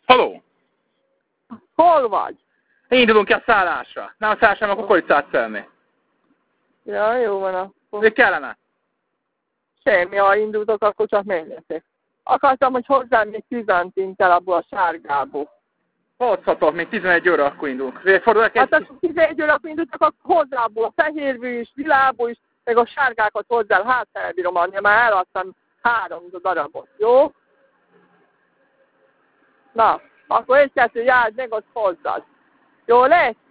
Haló! Hol vagy? Indulunk ki a szállásra. Nem a szállásra, akkor koricát szelni. Ja, jó van akkor. Mi kellene? Semmi, ha indultok, akkor csak menjetek. Akartam, hogy hozzám még 10 centintel abból a sárgából. Hozhatok, még 11 óra akkor indulunk. Fordulok Hát akkor 11 óra indultak, akkor hozzából a fehérből is, világból is, meg a sárgákat hozzá, hát elbírom adni, már eladtam 3 darabot, jó? Na, akkor egy-kettő járd meg, ott hozzad. Jó lesz?